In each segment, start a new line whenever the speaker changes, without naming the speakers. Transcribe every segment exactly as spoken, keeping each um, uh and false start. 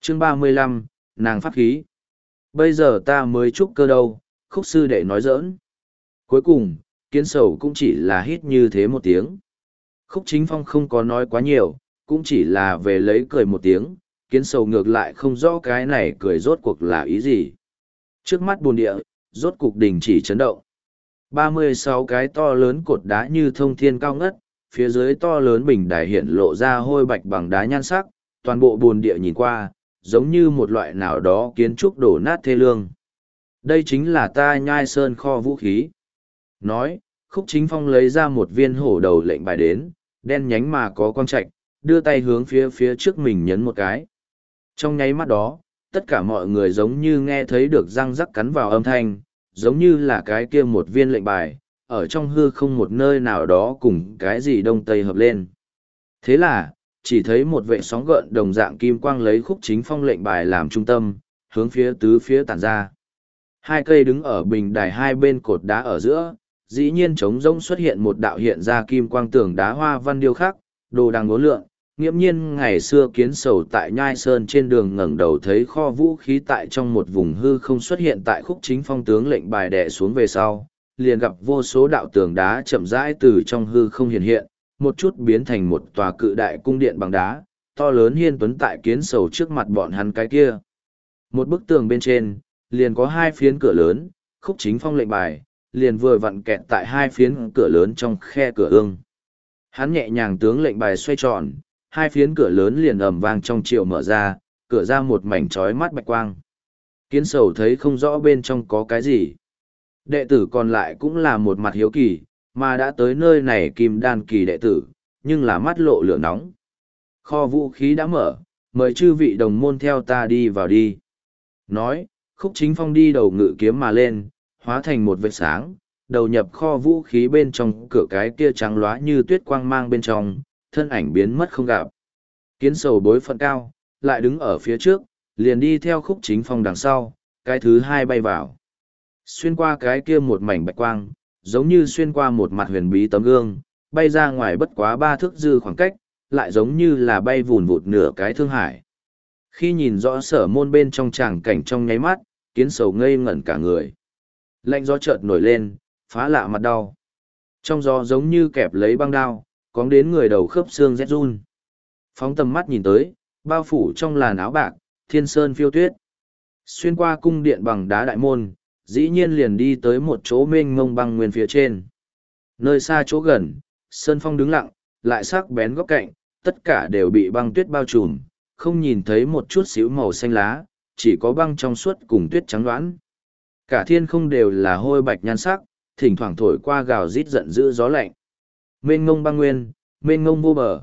Chương ba mươi lăm, nàng pháp khí. Bây giờ ta mới trúc cơ đâu, khúc sư đệ nói giỡn. Cuối cùng, kiến sầu cũng chỉ là hít như thế một tiếng. Khúc chính phong không có nói quá nhiều, cũng chỉ là về lấy cười một tiếng, kiến sầu ngược lại không rõ cái này cười rốt cuộc là ý gì. Trước mắt bồn địa, rốt cục đình chỉ chấn động. ba mươi sáu cái to lớn cột đá như thông thiên cao ngất, phía dưới to lớn bình đài hiện lộ ra hôi bạch bằng đá nhan sắc, toàn bộ bồn địa nhìn qua, giống như một loại nào đó kiến trúc đổ nát thê lương. Đây chính là ta Nhai Sơn kho vũ khí. Nói, Khúc Chính Phong lấy ra một viên hổ đầu lệnh bài đến, đen nhánh mà có quang trạch, đưa tay hướng phía phía trước mình nhấn một cái. Trong nháy mắt đó, tất cả mọi người giống như nghe thấy được răng rắc cắn vào âm thanh, giống như là cái kia một viên lệnh bài, ở trong hư không một nơi nào đó cùng cái gì đông tây hợp lên. Thế là, chỉ thấy một vệ sóng gợn đồng dạng kim quang lấy Khúc Chính Phong lệnh bài làm trung tâm, hướng phía tứ phía tản ra. Hai cây đứng ở bình đài hai bên cột đá ở giữa, dĩ nhiên trống rỗng xuất hiện một đạo hiện ra kim quang tường đá hoa văn điêu khắc, đồ đằng ngố lượng. Nghiễm nhiên ngày xưa kiến sầu tại Nhai Sơn trên đường ngẩng đầu thấy kho vũ khí tại trong một vùng hư không xuất hiện tại Khúc Chính Phong tướng lệnh bài đè xuống về sau, liền gặp vô số đạo tường đá chậm rãi từ trong hư không hiện hiện, một chút biến thành một tòa cự đại cung điện bằng đá, to lớn hiên tuấn tại kiến sầu trước mặt bọn hắn cái kia. Một bức tường bên trên, liền có hai phiến cửa lớn, Khúc Chính Phong lệnh bài, liền vừa vặn kẹt tại hai phiến cửa lớn trong khe cửa ương. Hắn nhẹ nhàng tướng lệnh bài xoay tròn, hai phiến cửa lớn liền ầm vang trong chiều mở ra, cửa ra một mảnh trói mắt bạch quang. Kiến sầu thấy không rõ bên trong có cái gì. Đệ tử còn lại cũng là một mặt hiếu kỳ, mà đã tới nơi này kim đan kỳ đệ tử, nhưng là mắt lộ lửa nóng. Kho vũ khí đã mở, mời chư vị đồng môn theo ta đi vào đi. Nói, Khúc Chính Phong đi đầu ngự kiếm mà lên, hóa thành một vệt sáng, đầu nhập kho vũ khí bên trong cửa cái kia trắng lóa như tuyết quang mang bên trong, thân ảnh biến mất không gặp. Kiến sầu bối phận cao, lại đứng ở phía trước, liền đi theo Khúc Chính Phong đằng sau, cái thứ hai bay vào. Xuyên qua cái kia một mảnh bạch quang, giống như xuyên qua một mặt huyền bí tấm gương, bay ra ngoài bất quá ba thước dư khoảng cách, lại giống như là bay vùn vụt nửa cái thương hải. Khi nhìn rõ sở môn bên trong tràng cảnh trong nháy mắt, kiến sầu ngây ngẩn cả người. Lạnh gió chợt nổi lên, phá lạ mặt đau. Trong gió giống như kẹp lấy băng đao, cóng đến người đầu khớp xương rét run. Phóng tầm mắt nhìn tới, bao phủ trong làn áo bạc, thiên sơn phiêu tuyết. Xuyên qua cung điện bằng đá đại môn, dĩ nhiên liền đi tới một chỗ mênh mông băng nguyên phía trên. Nơi xa chỗ gần, sơn phong đứng lặng, lại sắc bén góc cạnh, tất cả đều bị băng tuyết bao trùm, không nhìn thấy một chút xíu màu xanh lá, chỉ có băng trong suốt cùng tuyết trắng đoán. Cả thiên không đều là hôi bạch nhan sắc, thỉnh thoảng thổi qua gào rít giận dữ gió lạnh. Mênh ngông băng nguyên, mênh ngông vô bờ.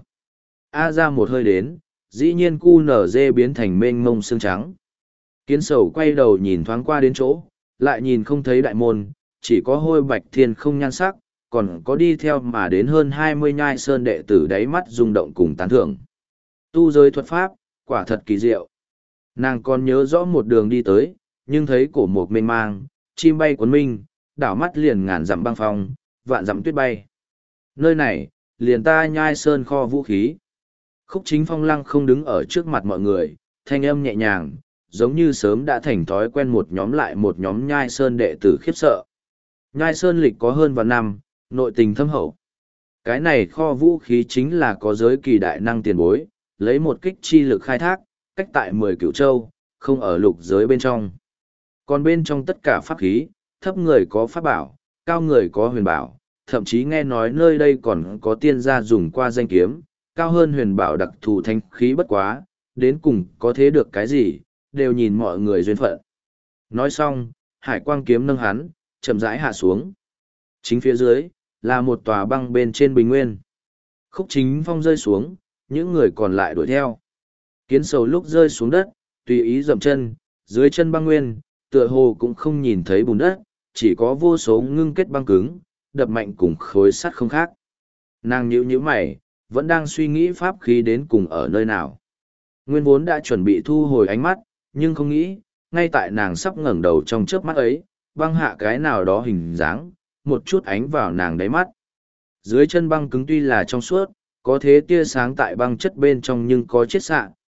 A ra một hơi đến, dĩ nhiên cu nở dê biến thành mênh ngông xương trắng. Kiến sầu quay đầu nhìn thoáng qua đến chỗ, lại nhìn không thấy đại môn, chỉ có hôi bạch thiên không nhan sắc, còn có đi theo mà đến hơn hai mươi Nhai Sơn đệ tử đáy mắt rung động cùng tán thưởng. Tu giới thuật pháp, quả thật kỳ diệu. Nàng còn nhớ rõ một đường đi tới, nhưng thấy cổ mục mênh mang, chim bay cuốn minh, đảo mắt liền ngàn dặm băng phong, vạn dặm tuyết bay. Nơi này, liền ta Nhai Sơn kho vũ khí. Khúc Chính Phong lăng không đứng ở trước mặt mọi người, thanh âm nhẹ nhàng, giống như sớm đã thành thói quen một nhóm lại một nhóm Nhai Sơn đệ tử khiếp sợ. Nhai Sơn lịch có hơn vạn năm, nội tình thâm hậu. Cái này kho vũ khí chính là có giới kỳ đại năng tiền bối, lấy một kích chi lực khai thác, cách tại mười cửu châu, không ở lục giới bên trong. Còn bên trong tất cả pháp khí, thấp người có pháp bảo, cao người có huyền bảo, thậm chí nghe nói nơi đây còn có tiên gia dùng qua danh kiếm, cao hơn huyền bảo đặc thù thanh khí bất quá, đến cùng có thế được cái gì, đều nhìn mọi người duyên phận. Nói xong, hải quang kiếm nâng hắn, chậm rãi hạ xuống. Chính phía dưới, là một tòa băng bên trên bình nguyên. Khúc Chính Phong rơi xuống, những người còn lại đuổi theo. Kiến sầu lúc rơi xuống đất, tùy ý dậm chân, dưới chân băng nguyên, tựa hồ cũng không nhìn thấy bùn đất, chỉ có vô số ngưng kết băng cứng, đập mạnh cùng khối sắt không khác. Nàng nhíu nhíu mày, vẫn đang suy nghĩ pháp khí đến cùng ở nơi nào. Nguyên vốn đã chuẩn bị thu hồi ánh mắt, nhưng không nghĩ, ngay tại nàng sắp ngẩng đầu trong chớp mắt ấy, băng hạ cái nào đó hình dáng, một chút ánh vào nàng đáy mắt. Dưới chân băng cứng tuy là trong suốt, có thế tia sáng tại băng chất bên trong nhưng có chiết xạ,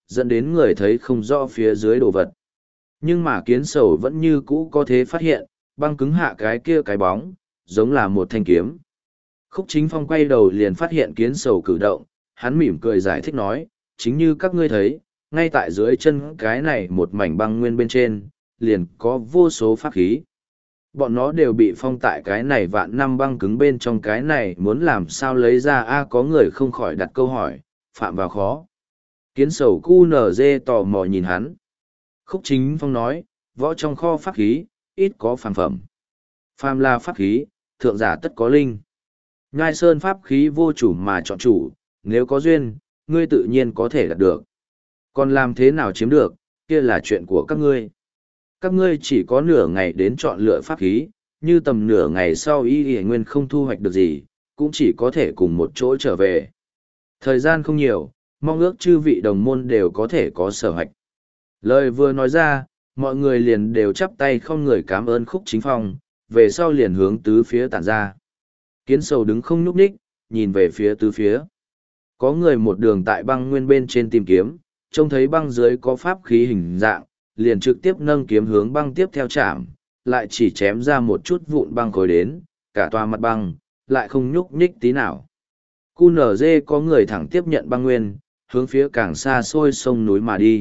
dẫn đến người thấy không rõ phía dưới đồ vật. Nhưng mà kiến sầu vẫn như cũ có thể phát hiện, băng cứng hạ cái kia cái bóng, giống là một thanh kiếm. Khúc Chính Phong quay đầu liền phát hiện kiến sầu cử động, hắn mỉm cười giải thích nói, chính như các ngươi thấy, ngay tại dưới chân cái này một mảnh băng nguyên bên trên, liền có vô số pháp khí. Bọn nó đều bị phong tại cái này vạn năm băng cứng bên trong cái này muốn làm sao lấy ra a có người không khỏi đặt câu hỏi, phạm vào khó. Kiến sầu cu nở dê tò mò nhìn hắn. Khúc Chính Phong nói, võ trong kho pháp khí, ít có phàm phẩm. Phàm là pháp khí, thượng giả tất có linh. Nhai sơn pháp khí vô chủ mà chọn chủ, nếu có duyên, ngươi tự nhiên có thể đạt được. Còn làm thế nào chiếm được, kia là chuyện của các ngươi. Các ngươi chỉ có nửa ngày đến chọn lựa pháp khí, như tầm nửa ngày sau y y nguyên không thu hoạch được gì, cũng chỉ có thể cùng một chỗ trở về. Thời gian không nhiều, mong ước chư vị đồng môn đều có thể có sở hoạch. Lời vừa nói ra, mọi người liền đều chắp tay không người cảm ơn Khúc Chính Phong, về sau liền hướng tứ phía tản ra. Kiến sầu đứng không nhúc nhích, nhìn về phía tứ phía. Có người một đường tại băng nguyên bên trên tìm kiếm, trông thấy băng dưới có pháp khí hình dạng, liền trực tiếp nâng kiếm hướng băng tiếp theo chạm, lại chỉ chém ra một chút vụn băng khối đến, cả tòa mặt băng, lại không nhúc nhích tí nào. cu nở dê có người thẳng tiếp nhận băng nguyên, hướng phía càng xa xôi sông núi mà đi.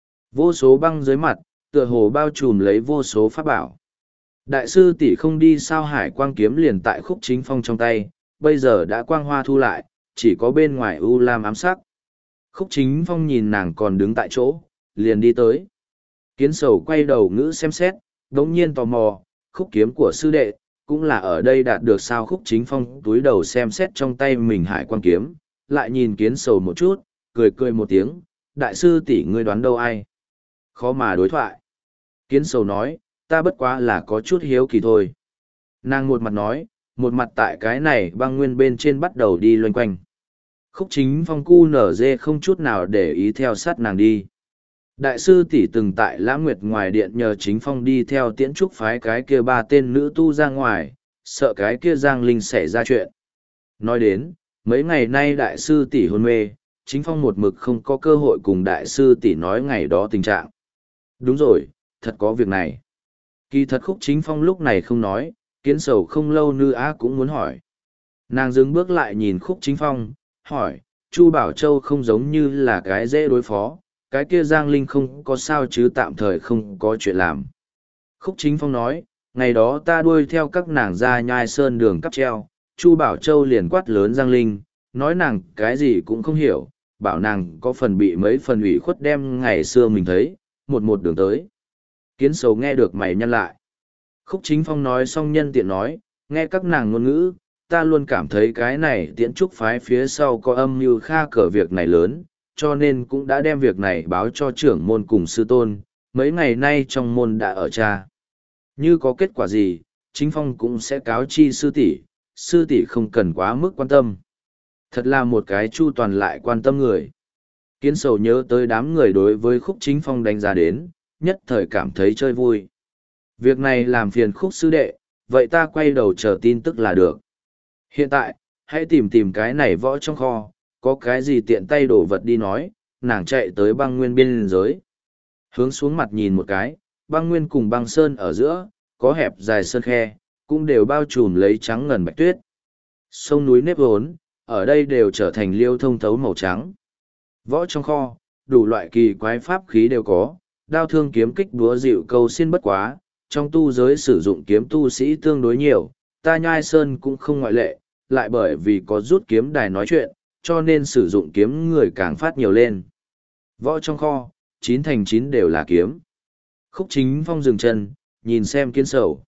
Vô số băng dưới mặt, tựa hồ bao trùm lấy vô số pháp bảo. Đại sư tỷ không đi sao hải quang kiếm liền tại Khúc Chính Phong trong tay, bây giờ đã quang hoa thu lại, chỉ có bên ngoài u lam ám sắc. Khúc Chính Phong nhìn nàng còn đứng tại chỗ, liền đi tới. Kiến sầu quay đầu ngữ xem xét, đống nhiên tò mò, khúc kiếm của sư đệ, cũng là ở đây đạt được sao. Khúc Chính Phong túi đầu xem xét trong tay mình hải quan kiếm, lại nhìn kiến sầu một chút, cười cười một tiếng, đại sư tỷ ngươi đoán đâu ai? Khó mà đối thoại. Kiến sầu nói, ta bất quá là có chút hiếu kỳ thôi. Nàng một mặt nói, một mặt tại cái này băng nguyên bên trên bắt đầu đi loanh quanh. Khúc Chính Phong cu nở dê không chút nào để ý theo sát nàng đi. Đại sư tỷ từng tại Lãng Nguyệt ngoài điện nhờ Chính Phong đi theo tiễn trúc phái cái kia ba tên nữ tu ra ngoài, sợ cái kia Giang Linh xảy ra chuyện. Nói đến, mấy ngày nay đại sư tỷ hôn mê, Chính Phong một mực không có cơ hội cùng đại sư tỷ nói ngày đó tình trạng. Đúng rồi, thật có việc này. Kỳ thật Khúc Chính Phong lúc này không nói, kiến sầu không lâu Nữ Á cũng muốn hỏi. Nàng dừng bước lại nhìn Khúc Chính Phong, hỏi, Chu Bảo Châu không giống như là cái dễ đối phó, cái kia Giang Linh không có sao chứ tạm thời không có chuyện làm. Khúc Chính Phong nói, ngày đó ta đuôi theo các nàng ra Nhai Sơn đường cắp treo, Chu Bảo Châu liền quát lớn Giang Linh, nói nàng cái gì cũng không hiểu, bảo nàng có phần bị mấy phần ủy khuất đem ngày xưa mình thấy, một một đường tới. Kiến sầu nghe được mày nhăn lại. Khúc Chính Phong nói xong nhân tiện nói, nghe các nàng ngôn ngữ, ta luôn cảm thấy cái này tiễn trúc phái phía sau có âm mưu kha cờ việc này lớn, cho nên cũng đã đem việc này báo cho trưởng môn cùng sư tôn, mấy ngày nay trong môn đã ở cha. Như có kết quả gì, Chính Phong cũng sẽ cáo chi sư tỷ, sư tỷ không cần quá mức quan tâm. Thật là một cái chu toàn lại quan tâm người. Kiến sầu nhớ tới đám người đối với Khúc Chính Phong đánh giá đến, nhất thời cảm thấy chơi vui. Việc này làm phiền Khúc sư đệ, vậy ta quay đầu chờ tin tức là được. Hiện tại, hãy tìm tìm cái này võ trong kho, có cái gì tiện tay đổ vật đi nói, nàng chạy tới băng nguyên biên giới. Hướng xuống mặt nhìn một cái, băng nguyên cùng băng sơn ở giữa, có hẹp dài sơn khe, cũng đều bao trùm lấy trắng ngần bạch tuyết. Sông núi nếp vốn, ở đây đều trở thành liêu thông thấu màu trắng. Võ trong kho, đủ loại kỳ quái pháp khí đều có, đao thương kiếm kích búa dịu câu xin bất quá, trong tu giới sử dụng kiếm tu sĩ tương đối nhiều, ta Nhai Sơn cũng không ngoại lệ, lại bởi vì có rút kiếm đài nói chuyện, cho nên sử dụng kiếm người càng phát nhiều lên. Võ trong kho, chín thành chín đều là kiếm. Khúc Chính Phong dừng chân, nhìn xem Kiến sầu.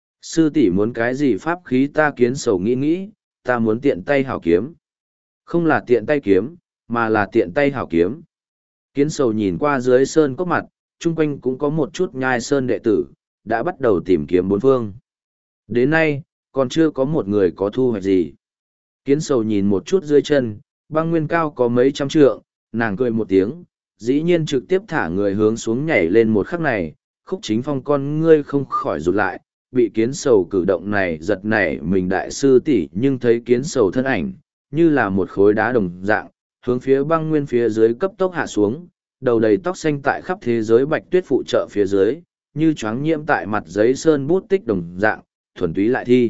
Sư tỷ muốn cái gì pháp khí ta Kiến sầu nghĩ nghĩ, ta muốn tiện tay hảo kiếm. Không là tiện tay kiếm, mà là tiện tay hảo kiếm. Kiến sầu nhìn qua dưới sơn cốc mặt, chung quanh cũng có một chút Nhai Sơn đệ tử, đã bắt đầu tìm kiếm bốn phương. Đến nay, còn chưa có một người có thu hoạch gì. Kiến sầu nhìn một chút dưới chân, băng nguyên cao có mấy trăm trượng, nàng cười một tiếng, dĩ nhiên trực tiếp thả người hướng xuống nhảy lên một khắc này, Khúc Chính Phong con ngươi không khỏi rụt lại, bị kiến sầu cử động này giật nảy mình đại sư tỷ nhưng thấy kiến sầu thân ảnh, như là một khối đá đồng dạng, hướng phía băng nguyên phía dưới cấp tốc hạ xuống, đầu đầy tóc xanh tại khắp thế giới bạch tuyết phụ trợ phía dưới, như choáng nhiễm tại mặt giấy sơn bút tích đồng dạng, thuần túy lại thi.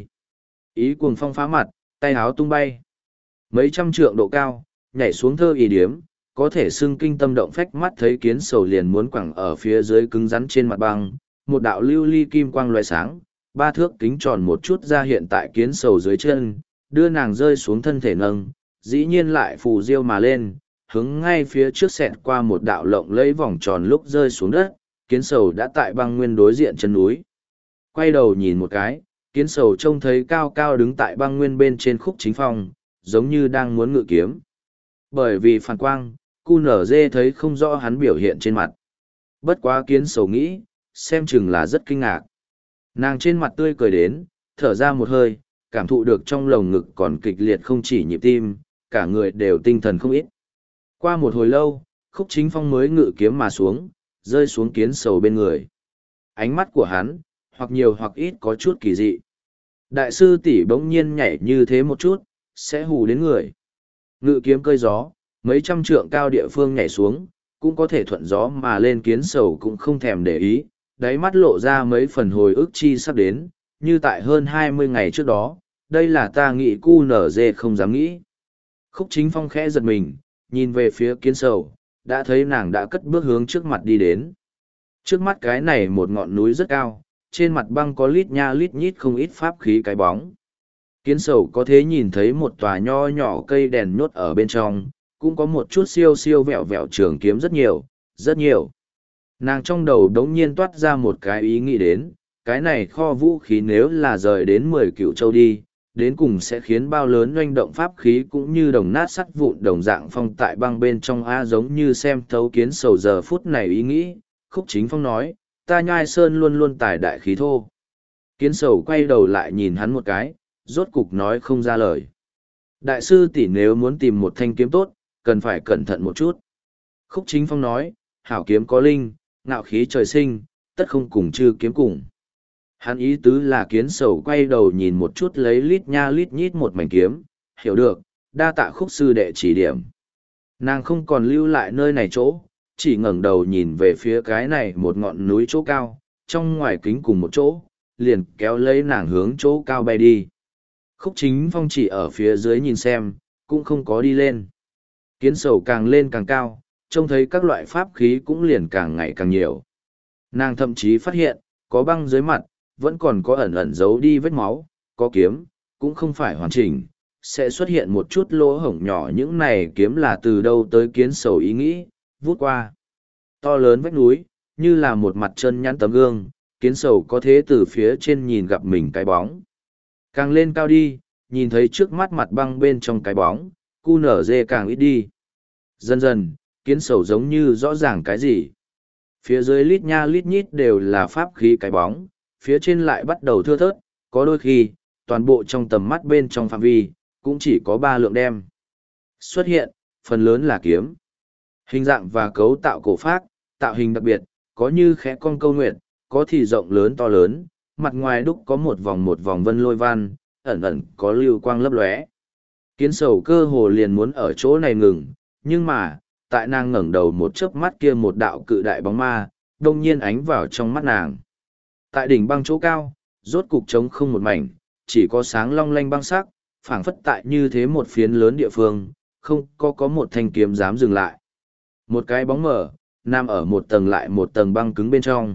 Ý cuồng phong phá mặt, tay háo tung bay. Mấy trăm trượng độ cao, nhảy xuống thơ ý điếm, có thể xưng kinh tâm động phách, mắt thấy kiến sầu liền muốn quẳng ở phía dưới cứng rắn trên mặt băng, một đạo lưu ly kim quang loé sáng, ba thước kính tròn một chút ra hiện tại kiến sầu dưới chân, đưa nàng rơi xuống thân thể nâng, dĩ nhiên lại phù diêu mà lên, hướng ngay phía trước xẹt qua một đạo lộng lấy vòng tròn lúc rơi xuống đất, kiến sầu đã tại băng nguyên đối diện chân núi. Quay đầu nhìn một cái, kiến sầu trông thấy cao cao đứng tại băng nguyên bên trên khúc chính phong, giống như đang muốn ngự kiếm. Bởi vì phản quang, cu nở dê thấy không rõ hắn biểu hiện trên mặt. Bất quá kiến sầu nghĩ, xem chừng là rất kinh ngạc. Nàng trên mặt tươi cười đến, thở ra một hơi, cảm thụ được trong lồng ngực còn kịch liệt không chỉ nhịp tim, cả người đều tinh thần không ít. Qua một hồi lâu, khúc chính phong mới ngự kiếm mà xuống, rơi xuống kiến sầu bên người. Ánh mắt của hắn, hoặc nhiều hoặc ít có chút kỳ dị. Đại sư tỷ bỗng nhiên nhảy như thế một chút, sẽ hù đến người. Ngự kiếm cơi gió, mấy trăm trượng cao địa phương nhảy xuống, cũng có thể thuận gió mà lên, kiến sầu cũng không thèm để ý, đáy mắt lộ ra mấy phần hồi ức chi sắp đến, như tại hơn hai mươi ngày trước đó, đây là ta nghĩ cu nở dê không dám nghĩ. Khúc chính phong khẽ giật mình, nhìn về phía kiến sầu, đã thấy nàng đã cất bước hướng trước mặt đi đến. Trước mắt cái này một ngọn núi rất cao, trên mặt băng có lít nha lít nhít không ít pháp khí cái bóng. Kiến sầu có thể nhìn thấy một tòa nho nhỏ cây đèn nhốt ở bên trong, cũng có một chút siêu siêu vẹo vẹo trường kiếm rất nhiều, rất nhiều. Nàng trong đầu đống nhiên toát ra một cái ý nghĩ đến, cái này kho vũ khí nếu là rời đến mười cựu châu đi, đến cùng sẽ khiến bao lớn doanh động pháp khí cũng như đồng nát sắt vụn đồng dạng phong tại băng bên trong A, giống như xem thấu kiến sầu giờ phút này ý nghĩ. Khúc chính phong nói, ta nhai sơn luôn luôn tài đại khí thô. Kiến sầu quay đầu lại nhìn hắn một cái, rốt cục nói không ra lời. Đại sư tỷ nếu muốn tìm một thanh kiếm tốt, cần phải cẩn thận một chút. Khúc chính phong nói, hảo kiếm có linh, ngạo khí trời sinh, tất không cùng chư kiếm cùng. Hắn ý tứ là kiến sầu quay đầu nhìn một chút lấy lít nha lít nhít một mảnh kiếm, hiểu được, đa tạ khúc sư đệ chỉ điểm. Nàng không còn lưu lại nơi này chỗ, chỉ ngẩng đầu nhìn về phía cái này một ngọn núi chỗ cao, trong ngoài kính cùng một chỗ, liền kéo lấy nàng hướng chỗ cao bay đi. Khúc chính phong chỉ ở phía dưới nhìn xem, cũng không có đi lên. Kiến sầu càng lên càng cao, trông thấy các loại pháp khí cũng liền càng ngày càng nhiều. Nàng thậm chí phát hiện, có băng dưới mặt, vẫn còn có ẩn ẩn giấu đi vết máu, có kiếm, cũng không phải hoàn chỉnh, sẽ xuất hiện một chút lỗ hổng nhỏ, những này kiếm là từ đâu tới, kiến sầu ý nghĩ, vút qua. To lớn vách núi, như là một mặt chân nhắn tấm gương, kiến sầu có thế từ phía trên nhìn gặp mình cái bóng. Càng lên cao đi, nhìn thấy trước mắt mặt băng bên trong cái bóng, cu nở dê càng ít đi. Dần dần, kiến sầu giống như rõ ràng cái gì. Phía dưới lít nha lít nhít đều là pháp khí cái bóng, phía trên lại bắt đầu thưa thớt, có đôi khi, toàn bộ trong tầm mắt bên trong phạm vi, cũng chỉ có ba lượng đem. Xuất hiện, phần lớn là kiếm. Hình dạng và cấu tạo cổ phác, tạo hình đặc biệt, có như khẽ cong câu nguyện, có thì rộng lớn to lớn, mặt ngoài đúc có một vòng một vòng vân lôi văn, ẩn ẩn có lưu quang lấp lóe. Kiến sầu cơ hồ liền muốn ở chỗ này ngừng, nhưng mà, tại nàng ngẩng đầu một chớp mắt kia một đạo cự đại bóng ma, đông nhiên ánh vào trong mắt nàng. Tại đỉnh băng chỗ cao, rốt cục trống không một mảnh, chỉ có sáng long lanh băng sắc, phảng phất tại như thế một phiến lớn địa phương, không có có một thanh kiếm dám dừng lại. Một cái bóng mở, nằm ở một tầng lại một tầng băng cứng bên trong.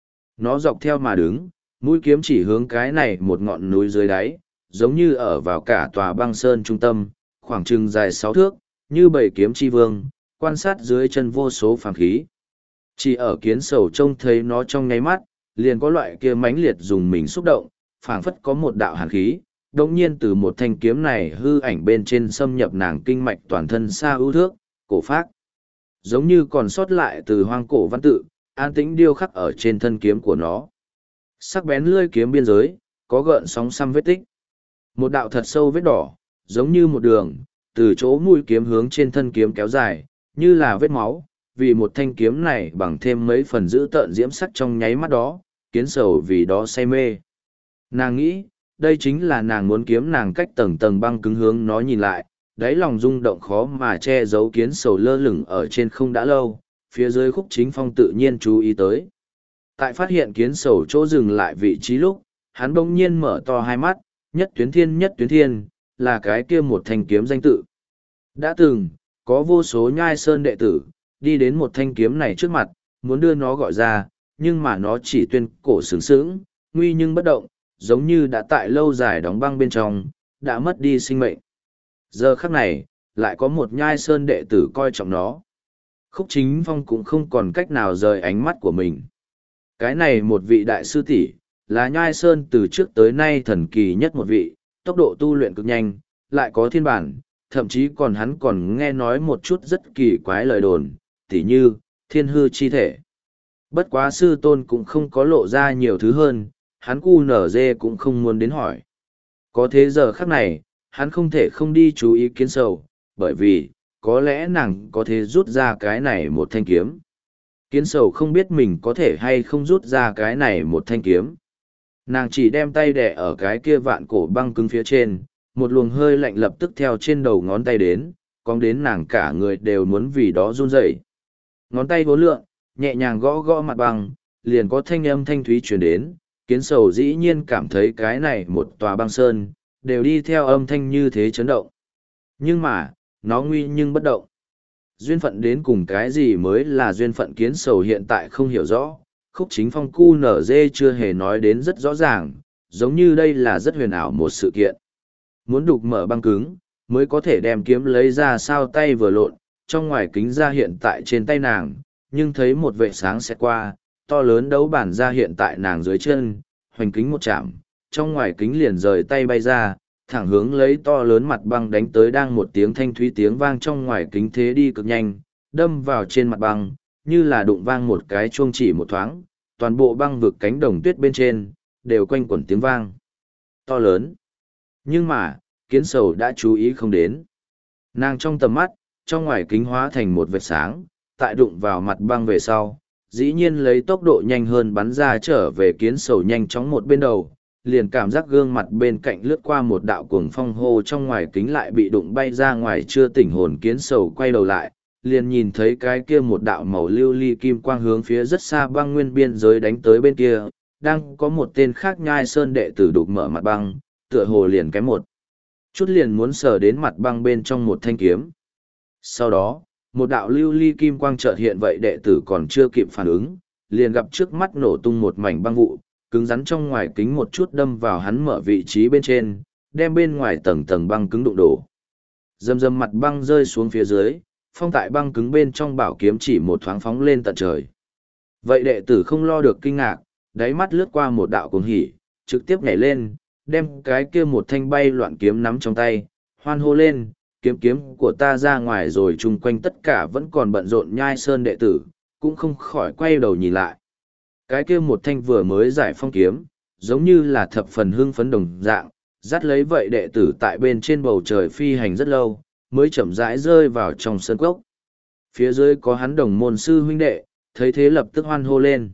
Nó dọc theo mà đứng, mũi kiếm chỉ hướng cái này một ngọn núi dưới đáy, giống như ở vào cả tòa băng sơn trung tâm, khoảng chừng dài sáu thước, như bảy kiếm chi vương, quan sát dưới chân vô số phàm khí. Chỉ ở kiến sầu trông thấy nó trong nháy mắt, liền có loại kia mãnh liệt dùng mình xúc động, phảng phất có một đạo hàn khí, đồng nhiên từ một thanh kiếm này hư ảnh bên trên xâm nhập nàng kinh mạch toàn thân xa ưu thước, cổ phác. Giống như còn sót lại từ hoang cổ văn tự, an tĩnh điêu khắc ở trên thân kiếm của nó. Sắc bén lưỡi kiếm biên giới, có gợn sóng xăm vết tích. Một đạo thật sâu vết đỏ, giống như một đường, từ chỗ mũi kiếm hướng trên thân kiếm kéo dài, như là vết máu, vì một thanh kiếm này bằng thêm mấy phần giữ tợn diễm sắc trong nháy mắt đó, kiến sầu vì đó say mê. Nàng nghĩ, đây chính là nàng muốn kiếm, nàng cách tầng tầng băng cứng hướng nó nhìn lại, đáy lòng rung động khó mà che giấu, kiến sầu lơ lửng ở trên không đã lâu, phía dưới Khúc Chính Phong tự nhiên chú ý tới. Tại phát hiện kiến sầu chỗ dừng lại vị trí lúc, hắn bỗng nhiên mở to hai mắt, nhất tuyến thiên nhất tuyến thiên, là cái kia một thanh kiếm danh tự. Đã từng, có vô số nhai sơn đệ tử, đi đến một thanh kiếm này trước mặt, muốn đưa nó gọi ra, nhưng mà nó chỉ tuyên cổ sướng sướng, nguy nhưng bất động, giống như đã tại lâu dài đóng băng bên trong, đã mất đi sinh mệnh. Giờ khắc này, lại có một nhai sơn đệ tử coi trọng nó. Khúc Chính Phong cũng không còn cách nào rời ánh mắt của mình. Cái này một vị đại sư tỷ, là nhai sơn từ trước tới nay thần kỳ nhất một vị, tốc độ tu luyện cực nhanh, lại có thiên bản, thậm chí còn hắn còn nghe nói một chút rất kỳ quái lời đồn, tỉ như, thiên hư chi thể. Bất quá sư tôn cũng không có lộ ra nhiều thứ hơn, hắn cu nở dê cũng không muốn đến hỏi. Có thế giờ khắc này, hắn không thể không đi chú ý kiến sầu, bởi vì, có lẽ nàng có thể rút ra cái này một thanh kiếm. Kiến sầu không biết mình có thể hay không rút ra cái này một thanh kiếm. Nàng chỉ đem tay đẻ ở cái kia vạn cổ băng cứng phía trên, một luồng hơi lạnh lập tức theo trên đầu ngón tay đến, cong đến nàng cả người đều muốn vì đó run rẩy. Ngón tay vốn lượn, nhẹ nhàng gõ gõ mặt băng, liền có thanh âm thanh thúy truyền đến, kiến sầu dĩ nhiên cảm thấy cái này một tòa băng sơn, đều đi theo âm thanh như thế chấn động. Nhưng mà, nó nguy nhưng bất động. Duyên phận đến cùng cái gì mới là duyên phận kiến sầu hiện tại không hiểu rõ, Khúc Chính Phong cu nở dê chưa hề nói đến rất rõ ràng, giống như đây là rất huyền ảo một sự kiện. Muốn đục mở băng cứng, mới có thể đem kiếm lấy ra sao tay vừa lộn, trong ngoài kính ra hiện tại trên tay nàng, nhưng thấy một vệ sáng sẽ qua, to lớn đấu bản ra hiện tại nàng dưới chân, hoành kính một chạm, trong ngoài kính liền rời tay bay ra, thẳng hướng lấy to lớn mặt băng đánh tới đang một tiếng thanh thúy tiếng vang trong ngoài kính thế đi cực nhanh, đâm vào trên mặt băng, như là đụng vang một cái chuông chỉ một thoáng, toàn bộ băng vực cánh đồng tuyết bên trên, đều quanh quẩn tiếng vang. To lớn. Nhưng mà, kiến sầu đã chú ý không đến. Nàng trong tầm mắt, trong ngoài kính hóa thành một vệt sáng, tại đụng vào mặt băng về sau, dĩ nhiên lấy tốc độ nhanh hơn bắn ra trở về kiến sầu nhanh chóng một bên đầu, liền cảm giác gương mặt bên cạnh lướt qua một đạo cuồng phong hô trong ngoài kính lại bị đụng bay ra ngoài chưa tỉnh hồn kiến sầu quay đầu lại, liền nhìn thấy cái kia một đạo màu lưu ly kim quang hướng phía rất xa băng nguyên biên giới đánh tới bên kia, đang có một tên khác nhai sơn đệ tử đục mở mặt băng, tựa hồ liền cái một chút liền muốn sờ đến mặt băng bên trong một thanh kiếm. Sau đó, một đạo lưu ly kim quang chợt hiện vậy đệ tử còn chưa kịp phản ứng, liền gặp trước mắt nổ tung một mảnh băng vụ, cứng rắn trong ngoài kính một chút đâm vào hắn mở vị trí bên trên, đem bên ngoài tầng tầng băng cứng đụng đổ. Dầm dầm mặt băng rơi xuống phía dưới, phong tại băng cứng bên trong bảo kiếm chỉ một thoáng phóng lên tận trời. Vậy đệ tử không lo được kinh ngạc, đáy mắt lướt qua một đạo cuồng hỉ, trực tiếp nhảy lên, đem cái kia một thanh bay loạn kiếm nắm trong tay, hoan hô lên, kiếm kiếm của ta ra ngoài rồi chung quanh tất cả vẫn còn bận rộn nhai sơn đệ tử, cũng không khỏi quay đầu nhìn lại. Cái kia một thanh vừa mới giải phong kiếm, giống như là thập phần hưng phấn đồng dạng, dắt lấy vậy đệ tử tại bên trên bầu trời phi hành rất lâu, mới chậm rãi rơi vào trong sân cốc. Phía dưới có hắn đồng môn sư huynh đệ, thấy thế lập tức hoan hô lên.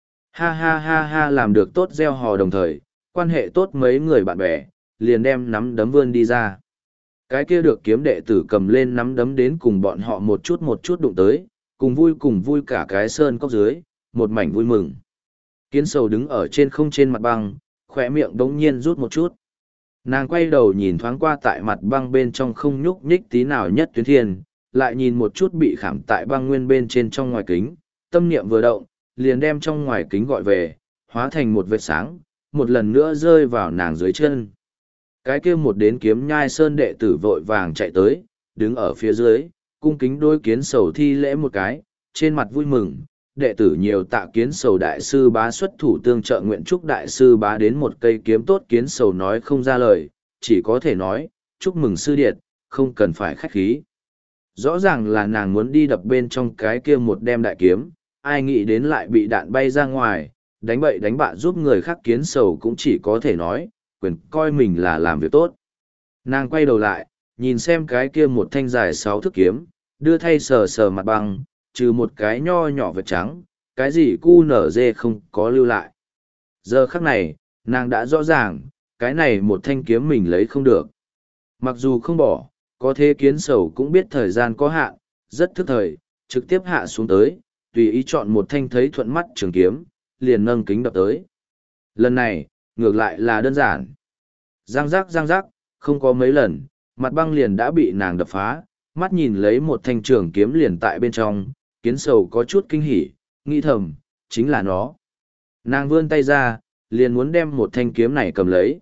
Ha ha ha ha làm được tốt gieo hò đồng thời, quan hệ tốt mấy người bạn bè, liền đem nắm đấm vươn đi ra. Cái kia được kiếm đệ tử cầm lên nắm đấm đến cùng bọn họ một chút một chút đụng tới, cùng vui cùng vui cả cái sơn cốc dưới, một mảnh vui mừng. Kiến sầu đứng ở trên không trên mặt băng, khỏe miệng đống nhiên rút một chút. Nàng quay đầu nhìn thoáng qua tại mặt băng bên trong không nhúc nhích tí nào nhất tuyến thiên, lại nhìn một chút bị khảm tại băng nguyên bên trên trong ngoài kính, tâm niệm vừa động, liền đem trong ngoài kính gọi về, hóa thành một vệt sáng, một lần nữa rơi vào nàng dưới chân. Cái kia một đến kiếm nhai sơn đệ tử vội vàng chạy tới, đứng ở phía dưới, cung kính đôi kiến sầu thi lễ một cái, trên mặt vui mừng, đệ tử nhiều tạ kiến sầu đại sư bá xuất thủ tương trợ nguyện chúc đại sư bá đến một cây kiếm tốt kiến sầu nói không ra lời, chỉ có thể nói, chúc mừng sư điệt, không cần phải khách khí. Rõ ràng là nàng muốn đi đập bên trong cái kia một đem đại kiếm, ai nghĩ đến lại bị đạn bay ra ngoài, đánh bậy đánh bạ giúp người khác kiến sầu cũng chỉ có thể nói, quyền coi mình là làm việc tốt. Nàng quay đầu lại, nhìn xem cái kia một thanh dài sáu thước kiếm, đưa thay sờ sờ mặt băng, trừ một cái nho nhỏ vật trắng, cái gì cu nở dê không có lưu lại. Giờ khắc này, nàng đã rõ ràng, cái này một thanh kiếm mình lấy không được. Mặc dù không bỏ, có thế kiến sầu cũng biết thời gian có hạn, rất thức thời, trực tiếp hạ xuống tới, tùy ý chọn một thanh thấy thuận mắt trường kiếm, liền nâng kính đập tới. Lần này, ngược lại là đơn giản. Giang giác giang giác, không có mấy lần, mặt băng liền đã bị nàng đập phá, mắt nhìn lấy một thanh trường kiếm liền tại bên trong, kiến sầu có chút kinh hỉ, nghĩ thầm, chính là nó. Nàng vươn tay ra, liền muốn đem một thanh kiếm này cầm lấy.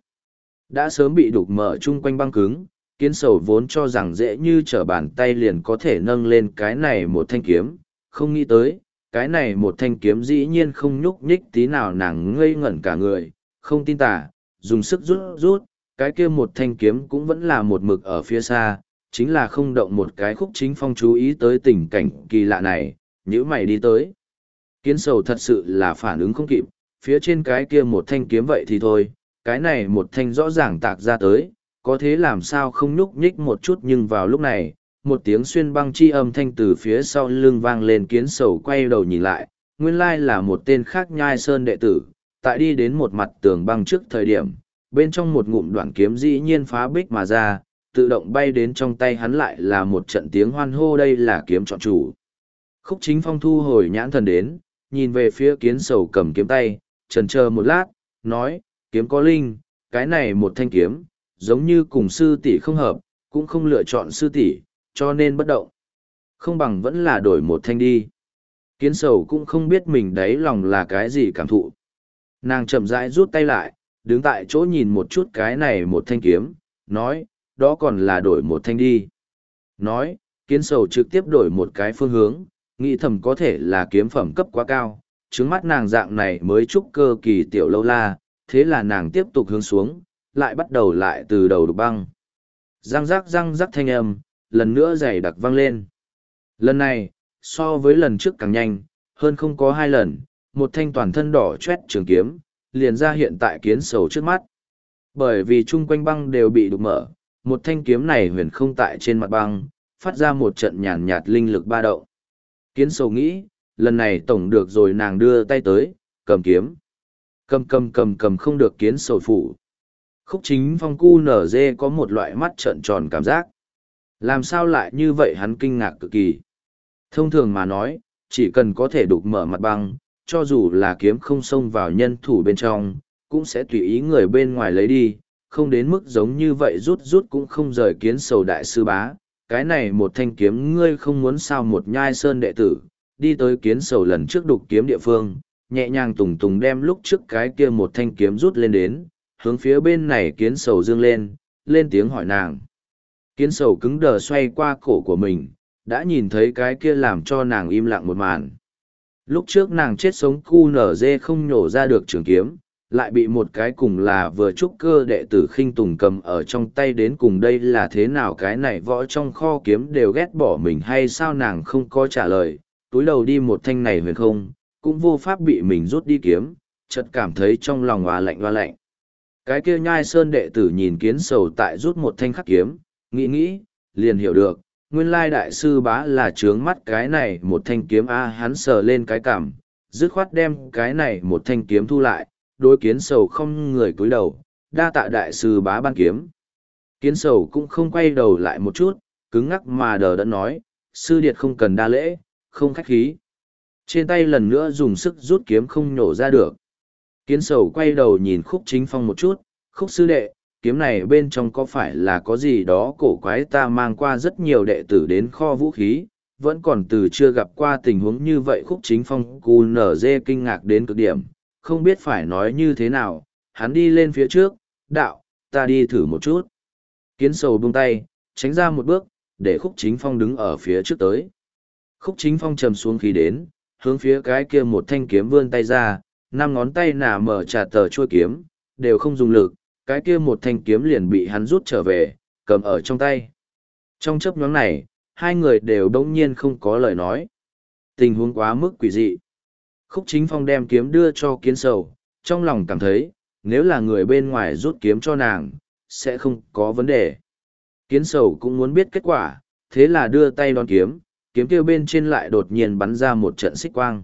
Đã sớm bị đục mở chung quanh băng cứng, kiến sầu vốn cho rằng dễ như trở bàn tay liền có thể nâng lên cái này một thanh kiếm, không nghĩ tới, cái này một thanh kiếm dĩ nhiên không nhúc nhích tí nào, nàng ngây ngẩn cả người, không tin tả, dùng sức rút rút, cái kia một thanh kiếm cũng vẫn là một mực ở phía xa, chính là không động một cái. Khúc Chính Phong chú ý tới tình cảnh kỳ lạ này, nhíu mày đi tới. Kiến sầu thật sự là phản ứng không kịp, phía trên cái kia một thanh kiếm vậy thì thôi, cái này một thanh rõ ràng tạc ra tới, có thế làm sao không nhúc nhích một chút. Nhưng vào lúc này, một tiếng xuyên băng chi âm thanh từ phía sau lưng vang lên, kiến sầu quay đầu nhìn lại, nguyên lai là một tên khác Nhai Sơn đệ tử, tại đi đến một mặt tường băng trước thời điểm, bên trong một ngụm đoạn kiếm dĩ nhiên phá bích mà ra, tự động bay đến trong tay hắn, lại là một trận tiếng hoan hô, đây là kiếm chọn chủ. Khúc Chính Phong thu hồi nhãn thần đến, nhìn về phía kiến sầu cầm kiếm tay, chần chờ một lát, nói, kiếm có linh, cái này một thanh kiếm, giống như cùng sư tỷ không hợp, cũng không lựa chọn sư tỷ, cho nên bất động. Không bằng vẫn là đổi một thanh đi. Kiến sầu cũng không biết mình đáy lòng là cái gì cảm thụ. Nàng chậm rãi rút tay lại, đứng tại chỗ nhìn một chút cái này một thanh kiếm, nói, đó còn là đổi một thanh đi. Nói, kiến sầu trực tiếp đổi một cái phương hướng, nghĩ thầm có thể là kiếm phẩm cấp quá cao, trứng mắt nàng dạng này mới trúc cơ kỳ tiểu lâu la, thế là nàng tiếp tục hướng xuống, lại bắt đầu lại từ đầu đục băng. Răng rắc răng rắc thanh âm, lần nữa dày đặc vang lên. Lần này, so với lần trước càng nhanh, hơn không có hai lần, một thanh toàn thân đỏ chét trường kiếm, liền ra hiện tại kiến sầu trước mắt. Bởi vì chung quanh băng đều bị đục mở, một thanh kiếm này huyền không tại trên mặt băng, phát ra một trận nhàn nhạt linh lực ba động. Kiến sầu nghĩ, lần này tổng được rồi, nàng đưa tay tới, cầm kiếm. Cầm cầm cầm cầm không được, kiến sầu phủ. Khúc Chính Phong cu nở dê có một loại mắt trợn tròn cảm giác. Làm sao lại như vậy, hắn kinh ngạc cực kỳ. Thông thường mà nói, chỉ cần có thể đục mở mặt băng, cho dù là kiếm không xông vào nhân thủ bên trong, cũng sẽ tùy ý người bên ngoài lấy đi, không đến mức giống như vậy rút rút cũng không rời. Kiến sầu đại sư bá, cái này một thanh kiếm ngươi không muốn sao? Một Nhai Sơn đệ tử, đi tới kiến sầu lần trước đục kiếm địa phương, nhẹ nhàng tùng tùng đem lúc trước cái kia một thanh kiếm rút lên đến, hướng phía bên này kiến sầu dương lên, lên tiếng hỏi nàng. Kiến sầu cứng đờ xoay qua cổ của mình, đã nhìn thấy cái kia làm cho nàng im lặng một màn. Lúc trước nàng chết sống cu nở dê không nhổ ra được trường kiếm, lại bị một cái cùng là vừa trúc cơ đệ tử khinh tùng cầm ở trong tay, đến cùng đây là thế nào? Cái này võ trong kho kiếm đều ghét bỏ mình hay sao? Nàng không có trả lời, túi đầu đi một thanh này huyền không, cũng vô pháp bị mình rút đi kiếm, chợt cảm thấy trong lòng hoa lạnh hoa lạnh. Cái kia Nhai Sơn đệ tử nhìn kiến sầu tại rút một thanh khắc kiếm, nghĩ nghĩ, liền hiểu được, nguyên lai đại sư bá là trướng mắt cái này một thanh kiếm. A hắn sờ lên cái cằm, dứt khoát đem cái này một thanh kiếm thu lại, đối kiến sầu không người cúi đầu, đa tạ đại sư bá ban kiếm. Kiến sầu cũng không quay đầu lại một chút, cứng ngắc mà đờ đẫn nói, sư điệt không cần đa lễ, không khách khí. Trên tay lần nữa dùng sức rút kiếm không nhổ ra được. Kiến sầu quay đầu nhìn Khúc Chính Phong một chút, Khúc sư đệ, kiếm này bên trong có phải là có gì đó cổ quái? Ta mang qua rất nhiều đệ tử đến kho vũ khí, vẫn còn từ chưa gặp qua tình huống như vậy. Khúc Chính Phong cu nở dê kinh ngạc đến cực điểm, không biết phải nói như thế nào, hắn đi lên phía trước, đạo, ta đi thử một chút. Kiến sầu buông tay, tránh ra một bước, để Khúc Chính Phong đứng ở phía trước tới. Khúc Chính Phong trầm xuống khí đến, hướng phía cái kia một thanh kiếm vươn tay ra, năm ngón tay nà mở trả tờ chuôi kiếm, đều không dùng lực, cái kia một thanh kiếm liền bị hắn rút trở về, cầm ở trong tay. Trong chớp nhoáng này, hai người đều đông nhiên không có lời nói. Tình huống quá mức quỷ dị. Khúc Chính Phong đem kiếm đưa cho kiến sầu, trong lòng cảm thấy, nếu là người bên ngoài rút kiếm cho nàng, sẽ không có vấn đề. Kiến sầu cũng muốn biết kết quả, thế là đưa tay đón kiếm, kiếm kia bên trên lại đột nhiên bắn ra một trận xích quang.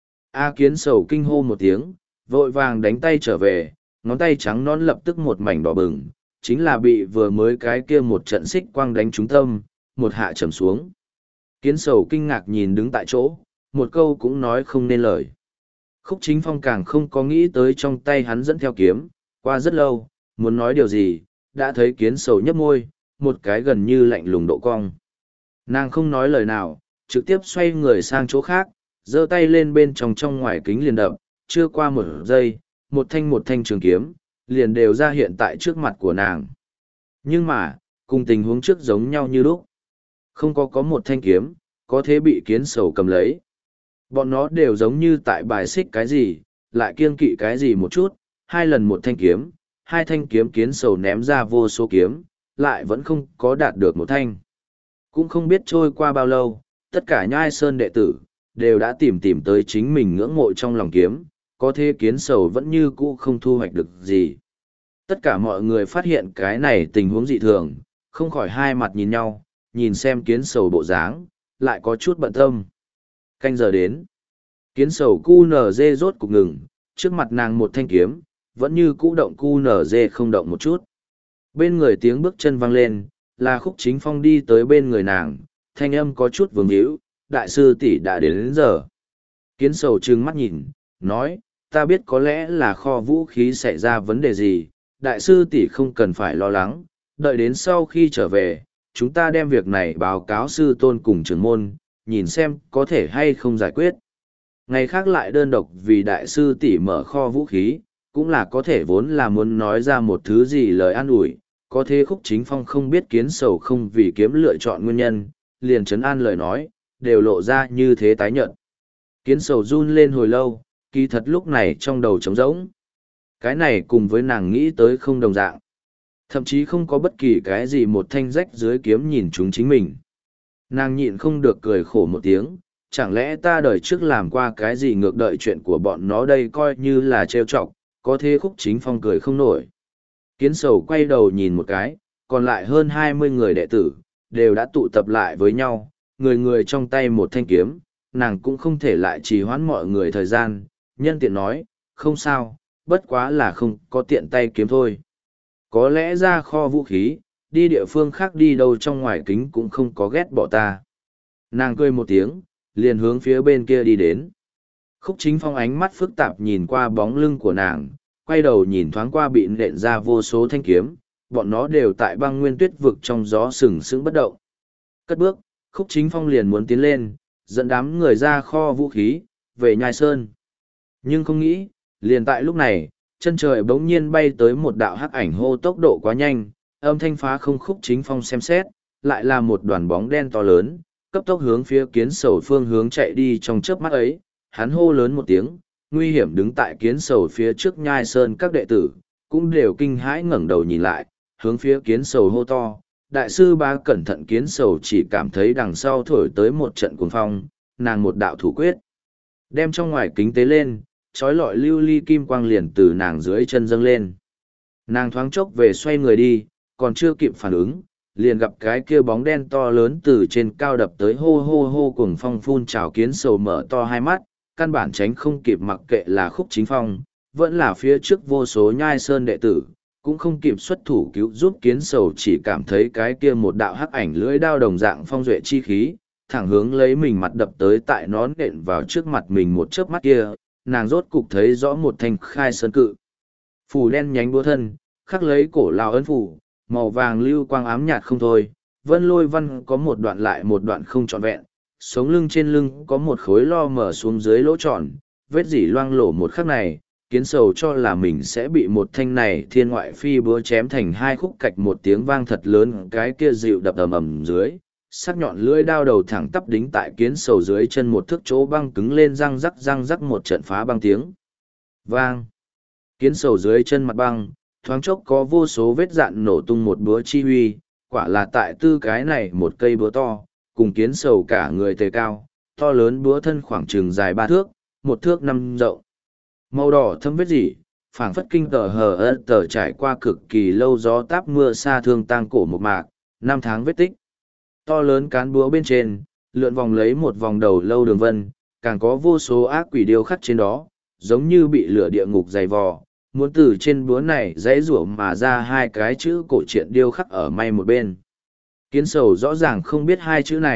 A kiến sầu kinh hô một tiếng, vội vàng đánh tay trở về, ngón tay trắng non lập tức một mảnh đỏ bừng, chính là bị vừa mới cái kia một trận xích quang đánh trúng tâm, một hạ trầm xuống. Kiến sầu kinh ngạc nhìn đứng tại chỗ, một câu cũng nói không nên lời. Khúc Chính Phong càng không có nghĩ tới trong tay hắn dẫn theo kiếm, qua rất lâu, muốn nói điều gì, đã thấy kiến sầu nhấp môi, một cái gần như lạnh lùng độ cong. Nàng không nói lời nào, trực tiếp xoay người sang chỗ khác, giơ tay lên bên trong trong ngoài kính liền đập, chưa qua một giây, một thanh một thanh trường kiếm, liền đều ra hiện tại trước mặt của nàng. Nhưng mà, cùng tình huống trước giống nhau như lúc. Không có có một thanh kiếm, có thể bị kiến sầu cầm lấy. Bọn nó đều giống như tại bài xích cái gì, lại kiêng kỵ cái gì một chút, hai lần một thanh kiếm, hai thanh kiếm kiến sầu ném ra vô số kiếm, lại vẫn không có đạt được một thanh. Cũng không biết trôi qua bao lâu, tất cả nhai sơn đệ tử, đều đã tìm tìm tới chính mình ngưỡng mộ trong lòng kiếm, có thể kiến sầu vẫn như cũ không thu hoạch được gì. Tất cả mọi người phát hiện cái này tình huống dị thường, không khỏi hai mặt nhìn nhau, nhìn xem kiến sầu bộ dáng, lại có chút bận tâm. Canh giờ đến, kiến sầu cu nở dê rốt cục ngừng, trước mặt nàng một thanh kiếm, vẫn như cũ động cu nở dê không động một chút. Bên người tiếng bước chân vang lên, là Khúc Chính Phong đi tới bên người nàng, thanh âm có chút vương hữu, đại sư tỷ đã đến, đến giờ. Kiến sầu trừng mắt nhìn, nói, ta biết có lẽ là kho vũ khí xảy ra vấn đề gì, đại sư tỷ không cần phải lo lắng, đợi đến sau khi trở về, chúng ta đem việc này báo cáo sư tôn cùng trưởng môn, nhìn xem có thể hay không giải quyết. Ngày khác lại đơn độc vì đại sư tỷ mở kho vũ khí, cũng là có thể vốn là muốn nói ra một thứ gì lời an ủi, có thế Khúc Chính Phong không biết kiến sầu không vì kiếm lựa chọn nguyên nhân, liền trấn an lời nói, đều lộ ra như thế tái nhợt. Kiến sầu run lên hồi lâu, kỳ thật lúc này trong đầu trống rỗng. Cái này cùng với nàng nghĩ tới không đồng dạng. Thậm chí không có bất kỳ cái gì một thanh rách dưới kiếm nhìn chúng chính mình. Nàng nhịn không được cười khổ một tiếng, chẳng lẽ ta đời trước làm qua cái gì ngược đợi chuyện của bọn nó đây coi như là trêu chọc, có thế Khúc Chính Phong cười không nổi. Kiến sầu quay đầu nhìn một cái, còn lại hơn hai mươi người đệ tử, đều đã tụ tập lại với nhau, người người trong tay một thanh kiếm, nàng cũng không thể lại trì hoãn mọi người thời gian, nhân tiện nói, không sao, bất quá là không có tiện tay kiếm thôi. Có lẽ ra kho vũ khí, đi địa phương khác đi đâu trong ngoài kính cũng không có ghét bỏ ta. Nàng cười một tiếng, liền hướng phía bên kia đi đến. Khúc Chính Phong ánh mắt phức tạp nhìn qua bóng lưng của nàng, quay đầu nhìn thoáng qua bị nện ra vô số thanh kiếm, bọn nó đều tại băng nguyên tuyết vực trong gió sừng sững bất động. Cất bước, Khúc Chính Phong liền muốn tiến lên, dẫn đám người ra kho vũ khí, về Nhai Sơn. Nhưng không nghĩ, liền tại lúc này, chân trời bỗng nhiên bay tới một đạo hắc ảnh hô tốc độ quá nhanh, âm thanh phá không. Khúc Chính Phong xem xét, lại là một đoàn bóng đen to lớn, cấp tốc hướng phía kiến sầu phương hướng chạy đi. Trong chớp mắt ấy, hắn hô lớn một tiếng, nguy hiểm đứng tại kiến sầu phía trước Nhai Sơn các đệ tử, cũng đều kinh hãi ngẩng đầu nhìn lại, hướng phía kiến sầu hô to. Đại sư Ba cẩn thận, kiến sầu chỉ cảm thấy đằng sau thổi tới một trận cuồng phong, nàng một đạo thủ quyết, đem trong ngoài kính tế lên, trói lọi lưu ly kim quang liền từ nàng dưới chân dâng lên. Nàng thoáng chốc về xoay người đi, còn chưa kịp phản ứng, liền gặp cái kia bóng đen to lớn từ trên cao đập tới, hô hô hô cuồng phong phun trào. Kiến sầu mở to hai mắt, căn bản tránh không kịp, mặc kệ là Khúc Chính Phong, vẫn là phía trước vô số Nhai Sơn đệ tử, cũng không kịp xuất thủ cứu giúp. Kiến sầu chỉ cảm thấy cái kia một đạo hắc ảnh lưỡi đao đồng dạng phong duệ chi khí, thẳng hướng lấy mình mặt đập tới, tại nón nện vào trước mặt mình một chớp mắt kia, nàng rốt cục thấy rõ một thanh khai sơn cự phù đen nhánh búa thân, khắc lấy cổ lao ấn phủ, màu vàng lưu quang ám nhạt không thôi, vân lôi văn có một đoạn lại một đoạn không trọn vẹn, sống lưng trên lưng có một khối lo mở xuống dưới lỗ tròn, vết dỉ loang lổ. Một khắc này, kiến sầu cho là mình sẽ bị một thanh này thiên ngoại phi búa chém thành hai khúc, cạch một tiếng vang thật lớn, cái kia dịu đập ầm ầm dưới, sắc nhọn lưỡi đao đầu thẳng tắp đính tại kiến sầu dưới chân một thước chỗ, băng cứng lên, răng rắc răng rắc một trận phá băng tiếng vang. Kiến sầu dưới chân mặt băng, thoáng chốc có vô số vết dạn nổ tung. Một búa chi huy, quả là tại tư cái này một cây búa to, cùng kiến sầu cả người tề cao, to lớn búa thân khoảng chừng dài ba thước, một thước năm rộng. Màu đỏ thâm vết dỉ, phảng phất kinh tờ hờ ớt tờ trải qua cực kỳ lâu gió táp mưa xa thương tang cổ một mạc, năm tháng vết tích. To lớn cán búa bên trên, lượn vòng lấy một vòng đầu lâu đường vân, càng có vô số ác quỷ điêu khắc trên đó, giống như bị lửa địa ngục dày vò, muốn từ trên búa này dãy rủa mà ra hai cái chữ cổ truyện điêu khắc ở may một bên. Kiến sầu rõ ràng không biết hai chữ này,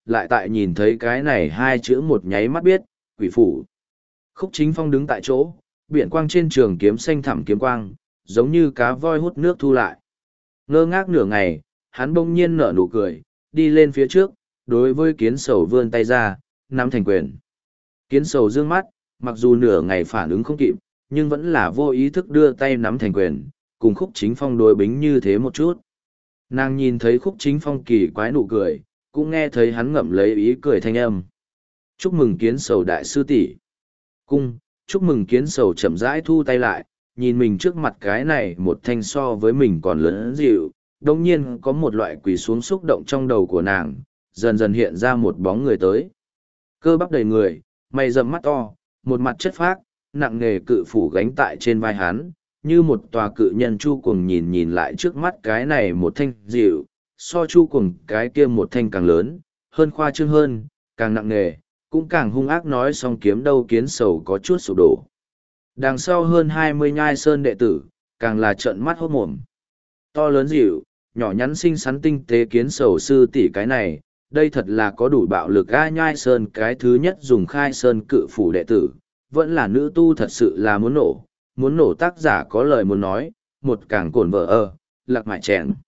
lại tại nhìn thấy cái này hai chữ một nháy mắt biết, quỷ phủ. Khúc Chính Phong đứng tại chỗ, biển quang trên trường kiếm xanh thẳm kiếm quang, giống như cá voi hút nước thu lại. Ngơ ngác nửa ngày, hắn bỗng nhiên nở nụ cười, đi lên phía trước, đối với kiến sầu vươn tay ra, nắm thành quyền. Kiến sầu dương mắt, mặc dù nửa ngày phản ứng không kịp, nhưng vẫn là vô ý thức đưa tay nắm thành quyền, cùng Khúc Chính Phong đối bính như thế một chút. Nàng nhìn thấy Khúc Chính Phong kỳ quái nụ cười, cũng nghe thấy hắn ngậm lấy ý cười thanh âm. Chúc mừng kiến sầu đại sư tỷ. Cung, chúc mừng kiến sầu chậm rãi thu tay lại, nhìn mình trước mặt cái này một thanh so với mình còn lớn dịu, đồng nhiên có một loại quỳ xuống xúc động trong đầu của nàng, dần dần hiện ra một bóng người tới. Cơ bắp đầy người, mày rậm mắt to, một mặt chất phác, nặng nề cự phủ gánh tại trên vai hắn, như một tòa cự nhân chu cuồng nhìn nhìn lại trước mắt cái này một thanh dịu, so chu cuồng cái kia một thanh càng lớn, hơn khoa trương hơn, càng nặng nề, cũng càng hung ác nói xong kiếm đâu kiến sầu có chút sụp đổ. Đằng sau hơn hai mươi nhai sơn đệ tử, càng là trợn mắt hốt mồm. To lớn dịu, nhỏ nhắn xinh xắn tinh tế kiến sầu sư tỷ cái này, đây thật là có đủ bạo lực a nhai sơn cái thứ nhất dùng khai sơn cự phủ đệ tử, vẫn là nữ tu thật sự là muốn nổ, muốn nổ tác giả có lời muốn nói, một càng cồn vợ ơ, lạc mại chèn.